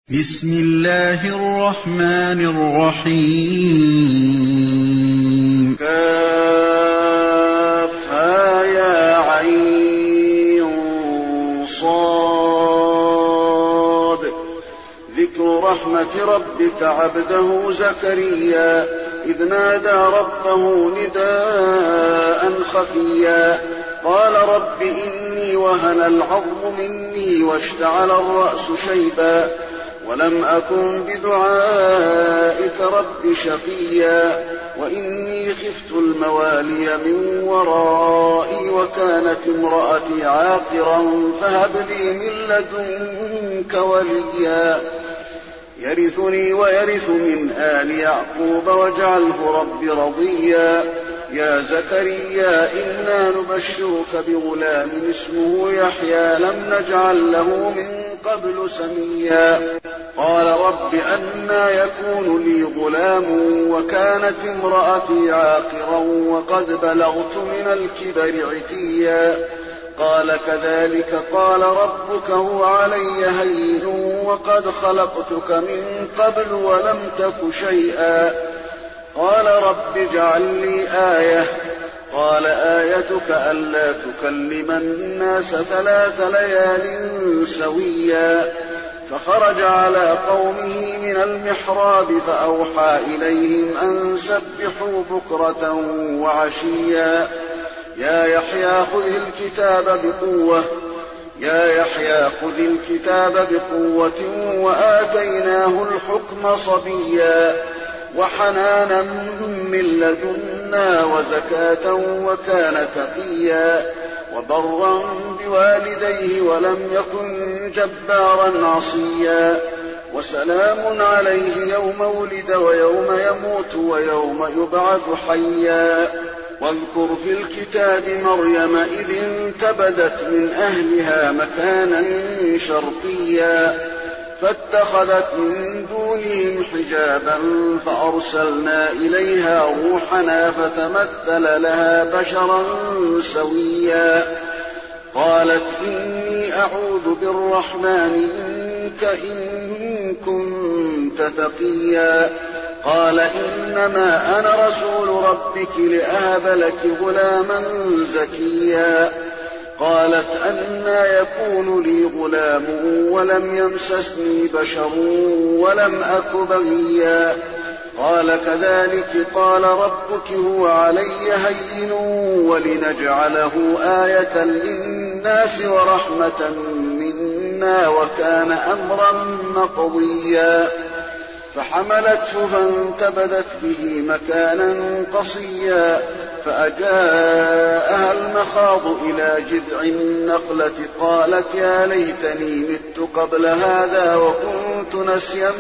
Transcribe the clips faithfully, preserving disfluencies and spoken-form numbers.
بسم الله الرحمن الرحيم كافها يا عين صاد ذكر رحمة ربك عبده زكريا إذ نادى ربه نداء خفيا قال رب إني وهن العظم مني واشتعل الرأس شيبا ولم أكن بدعائك رب شقيا وإني خفت الموالي من ورائي وكانت امرأتي عاقرا فهب لي من لدنك وليا يرثني ويرث من آل يعقوب واجعله رب رضيا يا زكريا إنا نبشرك بغلام اسمه يحيى لم نجعل له من قبل سميا قال رب أنى يكون لي غلام وكانت امرأتي عاقرا وقد بلغت من الكبر عتيا قال كذلك قال ربك هو علي هين وقد خلقتك من قبل ولم تك شيئا قال رب اجعل لي آية قال آيتك ألا تكلم الناس ثلاث ليال سويا فخرج على قومه من المحراب فأوحى إليهم أن سبحوا بكرة وعشيا يا يحيى خذ الكتاب بقوة يا يحيى خذ الكتاب بقوة وآتيناه الحكم صبيا وحنانا من لدنا وزكاة وكان تقيا وبرا بوالديه ولم يكن جبارا عصيا وسلام عليه يوم ولد ويوم يموت ويوم يبعث حيا واذكر في الكتاب مريم إذ انتبذت من أهلها مكانا شرقيا فاتخذت من دونهم حجابا فأرسلنا إليها روحنا فتمثل لها بشرا سويا قالت إني أعوذ بالرحمن منك إن كنت تقيا قال إنما أنا رسول ربك لأهب لك غلاما زكيا قالت أنى يكون لي غلام ولم يمسسني بشر ولم أك بغيا قال كذلك قال ربك هو علي هين ولنجعله آية للناس ورحمة منا وكان أمرا مقضيا فحملته فانتبذت به مكانا قصيا فأجاءها المخاض إلى جذع النخلة قالت يا ليتني مت قبل هذا وكنت نسيا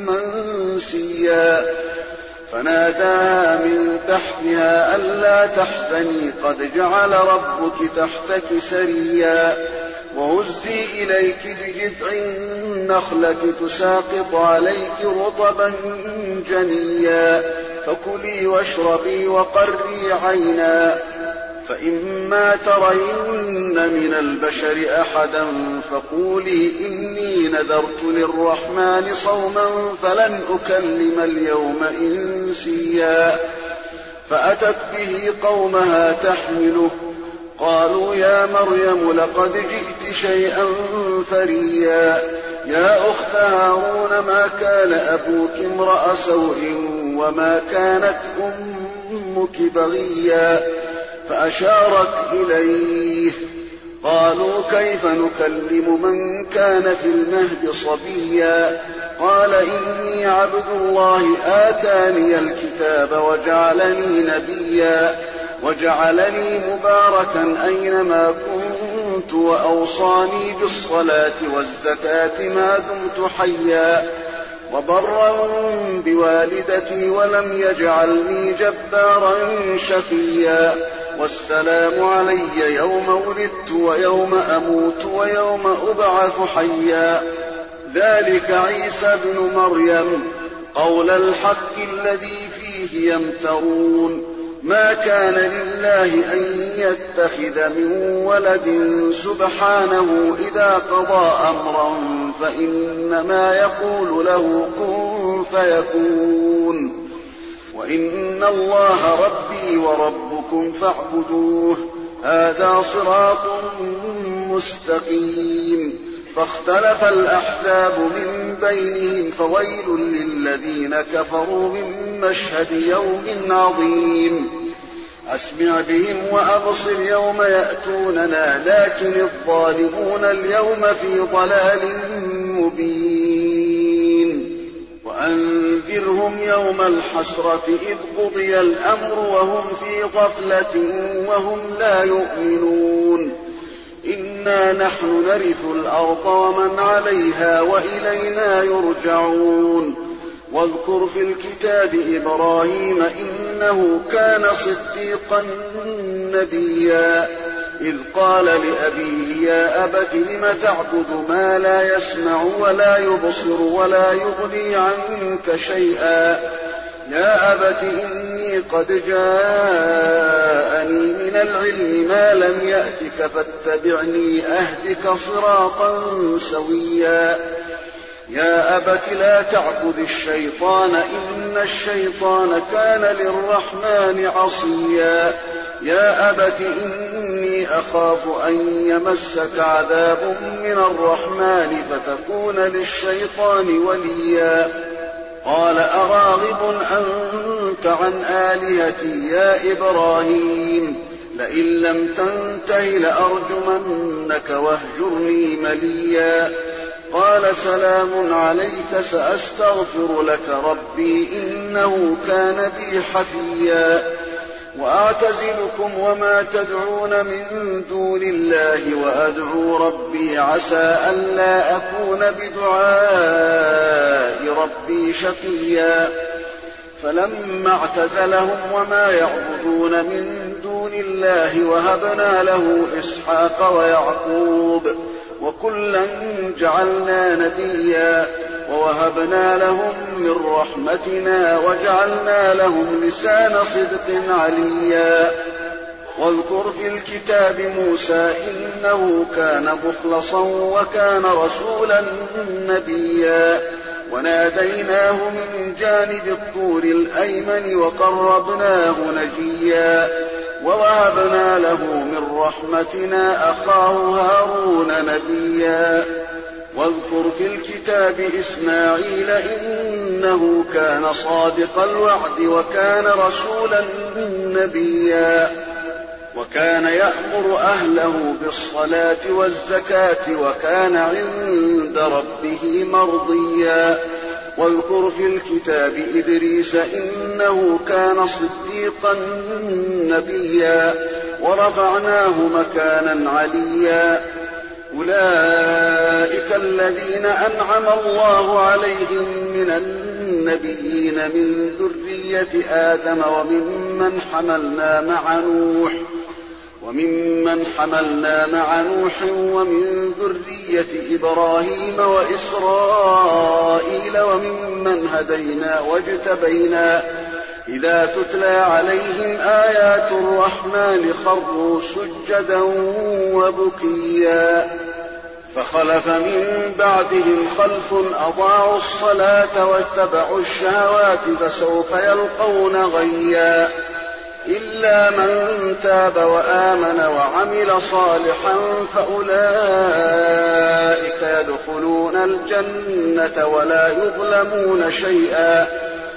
منسيا فناداها من تحتها ألا تحزني قد جعل ربك تحتك سريا وهزي إليك بجذع النخلة تساقط عليك رطبا جنيا فكلي واشربي وقري عينا فإما ترين من البشر أحدا فقولي إني نذرت للرحمن صوما فلن أكلم اليوم إنسيا فأتت به قومها تحمله قالوا يا مريم لقد جئت شيئا فريا يا أخت هارون ما كان أبوك امرأ سوء وما كانت أمك بغيا فأشارت إليه قالوا كيف نكلم من كان في المهد صبيا قال إني عبد الله آتاني الكتاب وجعلني نبيا وجعلني مباركا أينما كنت وأوصاني بالصلاة والزكاة ما دمت حيا وبرا بوالدتي ولم يجعلني جبارا شقيا والسلام علي يوم ولدت ويوم أموت ويوم أبعث حيا ذلك عيسى ابن مريم قول الحق الذي فيه يمترون ما كان لله أن يتخذ من ولد سبحانه إذا قضى أمرا فإنما يقول له كن فيكون. وإن الله ربي وربكم فاعبدوه هذا صراط مستقيم. فاختلف الأحزاب من بينهم فويل للذين كفروا من مشهد يوم عظيم. أسمع بهم وأبصر يوم يأتوننا لكن الظالمون اليوم في ضلال مبين. وأنذرهم يوم الحسرة إذ قضي الأمر وهم في غفلة وهم لا يؤمنون. إنا نحن نرث الأرض ومن عليها وإلينا يرجعون. واذكر في الكتاب إبراهيم إنه كان صديقا نبيا إذ قال لأبيه يا أبت لم تعبد ما لا يسمع ولا يبصر ولا يغني عنك شيئا يا أبت إني قد جاءني من العلم ما لم يأتك فاتبعني أهدك صراطا سويا يا أبت لا تعبد الشيطان إن الشيطان كان للرحمن عصيا يا أبت إني أخاف أن يمسك عذاب من الرحمن فتكون للشيطان وليا قال أراغب أنت عن آلهتي يا إبراهيم لئن لم تنته لأرجمنك واهجرني مليا قال سلام عليك سأستغفر لك ربي إنه كان بي حفيا وأعتزلكم وما تدعون من دون الله وأدعو ربي عسى ألا أكون بدعاء ربي شقيا فلما اعتزلهم وما يعبدون من دون الله وهبنا له إسحاق ويعقوب وكلا جعلنا نبيا ووهبنا لهم من رحمتنا وجعلنا لهم لسان صدق عليا واذكر في الكتاب موسى إنه كان مخلصا وكان رسولا نبيا وناديناه من جانب الطور الأيمن وقربناه نجيا ووهبنا له من رحمتنا أخاه هارون نبيا واذكر في الكتاب إسماعيل إنه كان صادق الوعد وكان رسولا نبيا وكان يأمر أهله بالصلاة والزكاة وكان عند ربه مرضيا واذكر في الكتاب إدريس إنه كان صديقا نبيا ورفعناه مكانا عليا أولئك الذين أنعم الله عليهم من النبيين من ذرية آدم وممن حملنا مع نوح وممن حملنا مع نوح ومن ذرية إبراهيم وإسرائيل وممن هدينا واجتبينا إذا تتلى عليهم آيات الرحمن خروا سجدا وبكيا فخلف من بعدهم خلف أضاعوا الصلاة واتبعوا الشهوات فسوف يلقون غيا إلا من تاب وآمن وعمل صالحا فأولئك يدخلون الجنة ولا يظلمون شيئا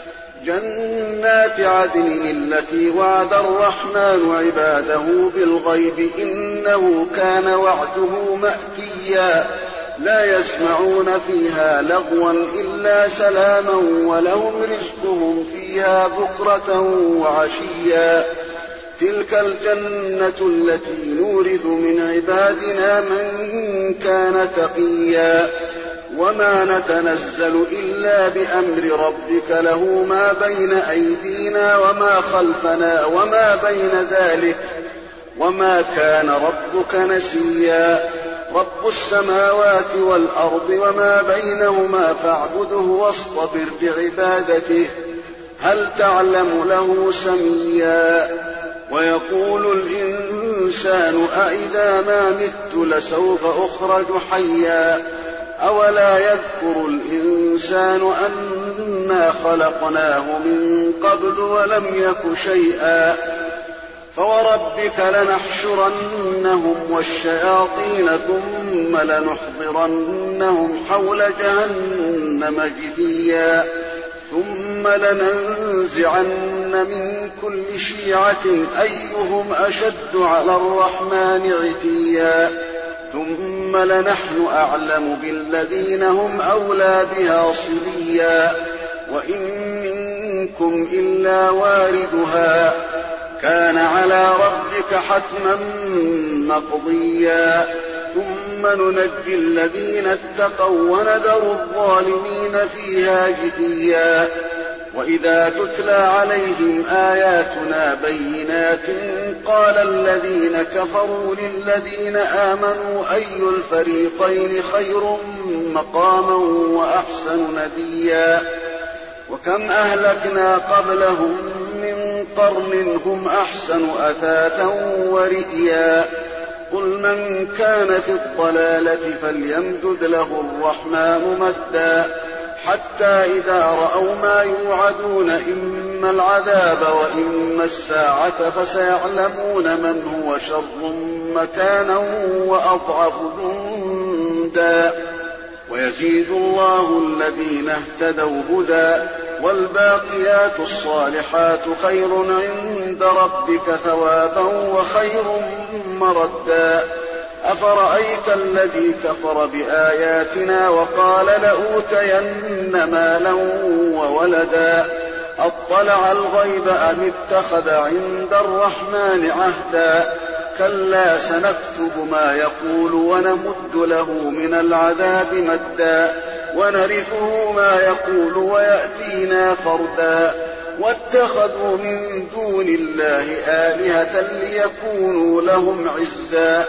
جنات عدن التي وعد الرحمن عباده بالغيب إنه كان وعده مأتيا لا يسمعون فيها لغوا إلا سلاما ولهم رزقهم فيها بكرة وعشيا تلك الجنة التي نورث من عبادنا من كان تقيا وما نتنزل إلا بأمر ربك له ما بين أيدينا وما خلفنا وما بين ذلك وما كان ربك نسيا رب السماوات والأرض وما بينهما فاعبده واصطبر بعبادته هل تعلم له سميا ويقول الإنسان أإذا ما مت لسوف أخرج حيا أولا يذكر الإنسان أنا خلقناه من قبل ولم يك شيئا فوربك لنحشرنهم والشياطين ثم لنحضرنهم حول جهنم جثيا ثم لننزعن من كل شيعة أيهم أشد على الرحمن عتيا ثم لنحن أعلم بالذين هم أولى بها صليا وإن منكم إلا واردها كان على ربك حتما مقضيا ثم ننجي الذين اتقوا وندر الظالمين فيها جثيا وإذا تتلى عليهم آياتنا بينات قال الذين كفروا للذين آمنوا أي الفريقين خير مقاما وأحسن نديا وكم أهلكنا قبلهم من قرن هم أحسن أثاثا ورئيا قل من كان في الضلالة فليمدد له الرحمن مدا حتى إذا رأوا ما يوعدون إما العذاب وإما الساعة فسيعلمون من هو شر مكانا وأضعف جندا ويزيد الله الذين اهتدوا هدى والباقيات الصالحات خير عند ربك ثوابا وخير مردا أفرأيت الذي كفر بآياتنا وقال لأوتين مالا وولدا أطلع الغيب أم اتخذ عند الرحمن عهدا كلا سنكتب ما يقول ونمد له من العذاب مدا ونرثه ما يقول ويأتينا فردا واتخذوا من دون الله آلهة ليكونوا لهم عزا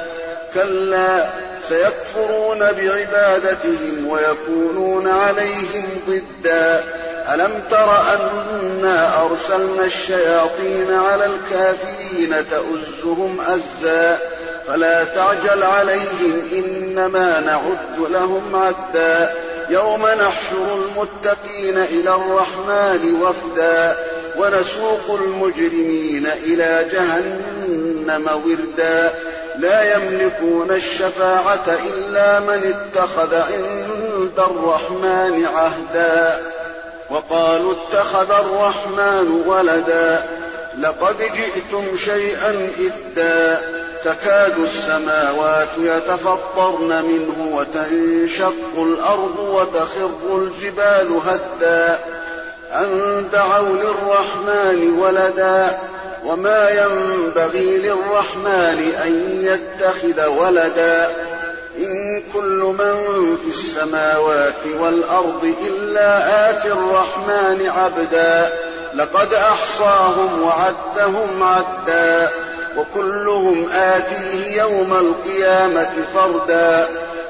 كلا سيكفرون بعبادتهم ويكونون عليهم ضدا ألم تر أنا أرسلنا الشياطين على الكافرين تؤزهم أزا فلا تعجل عليهم إنما نعد لهم عدا يوم نحشر المتقين إلى الرحمن وفدا ونسوق المجرمين إلى جهنم وردا لا يملكون الشفاعة إلا من اتخذ عند الرحمن عهدا وقالوا اتخذ الرحمن ولدا لقد جئتم شيئا إدا تكاد السماوات يتفطرن منه وتنشق الأرض وتخر الجبال هدا أن دعوا للرحمن ولدا وما ينبغي للرحمن أن يتخذ ولدا إن كل من في السماوات والأرض إلا آتي الرحمن عبدا لقد أحصاهم وعدهم عدا وكلهم آتيه يوم القيامة فردا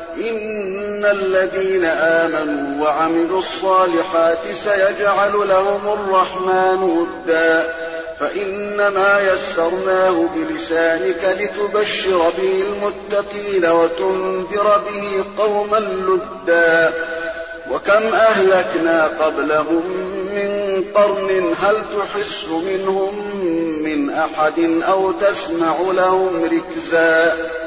إن الذين آمنوا وعملوا الصالحات سيجعل لهم الرحمن ودا فإنما يسرناه بلسانك لتبشر به المتقين وتنذر به قوما لدا وكم أهلكنا قبلهم من قرن هل تحس منهم من أحد أو تسمع لهم ركزا